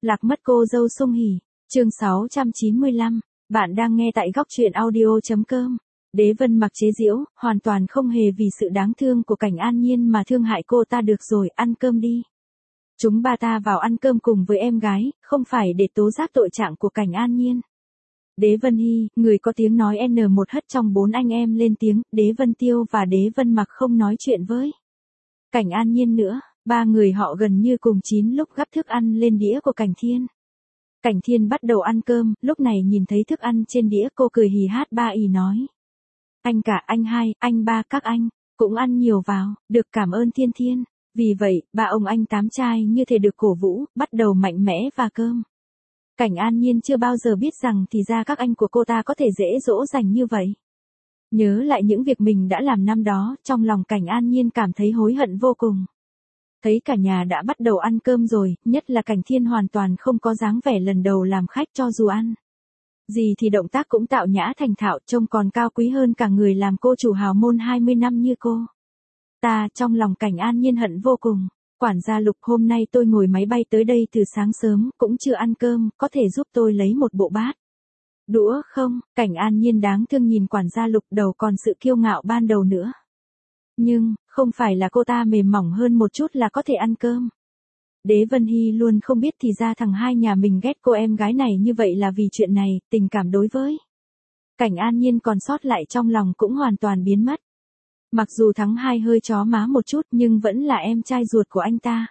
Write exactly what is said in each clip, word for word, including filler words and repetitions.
Lạc mất cô dâu Sung Hỉ. Chương sáu trăm chín mươi lăm. Bạn đang nghe tại góc truyện audio chấm com. Đế Vân Mặc chế giễu, hoàn toàn không hề vì sự đáng thương của Cảnh An Nhiên mà thương hại cô ta. Được rồi, ăn cơm đi. Chúng ba ta vào ăn cơm cùng với em gái, không phải để tố giác tội trạng của Cảnh An Nhiên. Đế Vân Hy, người có tiếng nói N một hất trong bốn anh em lên tiếng. Đế Vân Tiêu và Đế Vân Mặc không nói chuyện với Cảnh An Nhiên nữa. Ba người họ gần như cùng chín lúc gắp thức ăn lên đĩa của Cảnh Thiên. Cảnh Thiên bắt đầu ăn cơm, lúc này nhìn thấy thức ăn trên đĩa cô cười hì hát ba ì nói. Anh cả, anh hai, anh ba, các anh, cũng ăn nhiều vào, được cảm ơn Thiên Thiên. Vì vậy, ba ông anh tám trai như thể được cổ vũ, bắt đầu mạnh mẽ và cơm. Cảnh An Nhiên chưa bao giờ biết rằng thì ra các anh của cô ta có thể dễ dỗ dành như vậy. Nhớ lại những việc mình đã làm năm đó, trong lòng Cảnh An Nhiên cảm thấy hối hận vô cùng. Thấy cả nhà đã bắt đầu ăn cơm rồi, nhất là Cảnh Thiên hoàn toàn không có dáng vẻ lần đầu làm khách cho dù ăn gì thì động tác cũng tạo nhã thành thạo, trông còn cao quý hơn cả người làm cô chủ hào môn hai mươi năm như cô ta. Trong lòng Cảnh An Nhiên hận vô cùng. Quản gia Lục, hôm nay tôi ngồi máy bay tới đây từ sáng sớm, cũng chưa ăn cơm, có thể giúp tôi lấy một bộ bát đũa không? Cảnh An Nhiên đáng thương nhìn quản gia Lục, đầu còn sự kiêu ngạo ban đầu nữa. Nhưng, không phải là cô ta mềm mỏng hơn một chút là có thể ăn cơm. Đế Vân Hy luôn không biết thì ra thằng hai nhà mình ghét cô em gái này như vậy là vì chuyện này. Tình cảm đối với Cảnh An Nhiên còn sót lại trong lòng cũng hoàn toàn biến mất. Mặc dù thắng hai hơi chó má một chút nhưng vẫn là em trai ruột của anh ta.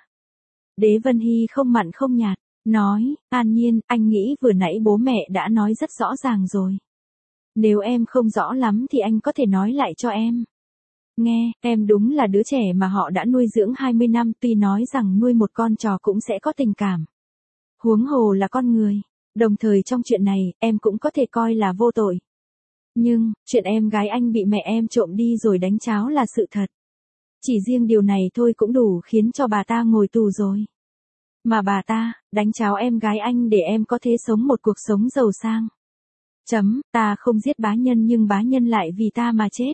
Đế Vân Hy không mặn không nhạt, nói, An Nhiên, anh nghĩ vừa nãy bố mẹ đã nói rất rõ ràng rồi. Nếu em không rõ lắm thì anh có thể nói lại cho em nghe. Em đúng là đứa trẻ mà họ đã nuôi dưỡng hai mươi năm, tuy nói rằng nuôi một con chó cũng sẽ có tình cảm. Huống hồ là con người. Đồng thời trong chuyện này, em cũng có thể coi là vô tội. Nhưng, chuyện em gái anh bị mẹ em trộm đi rồi đánh cháo là sự thật. Chỉ riêng điều này thôi cũng đủ khiến cho bà ta ngồi tù rồi. Mà bà ta, đánh cháo em gái anh để em có thể sống một cuộc sống giàu sang. Chấm, ta không giết bá nhân nhưng bá nhân lại vì ta mà chết.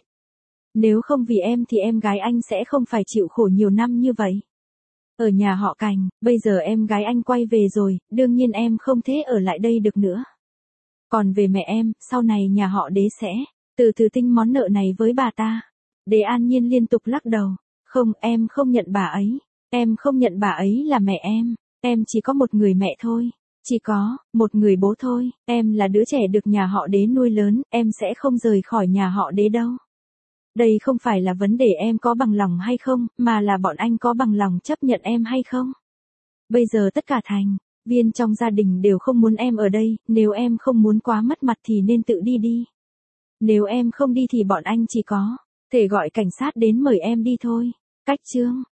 Nếu không vì em thì em gái anh sẽ không phải chịu khổ nhiều năm như vậy. Ở nhà họ Cảnh, bây giờ em gái anh quay về rồi, đương nhiên em không thể ở lại đây được nữa. Còn về mẹ em, sau này nhà họ Đế sẽ từ từ tinh món nợ này với bà ta. Đế An Nhiên liên tục lắc đầu. Không, em không nhận bà ấy. Em không nhận bà ấy là mẹ em. Em chỉ có một người mẹ thôi. Chỉ có một người bố thôi. Em là đứa trẻ được nhà họ Đế nuôi lớn, em sẽ không rời khỏi nhà họ Đế đâu. Đây không phải là vấn đề em có bằng lòng hay không, mà là bọn anh có bằng lòng chấp nhận em hay không. Bây giờ tất cả thành viên trong gia đình đều không muốn em ở đây, nếu em không muốn quá mất mặt thì nên tự đi đi. Nếu em không đi thì bọn anh chỉ có thể gọi cảnh sát đến mời em đi thôi. Cách chương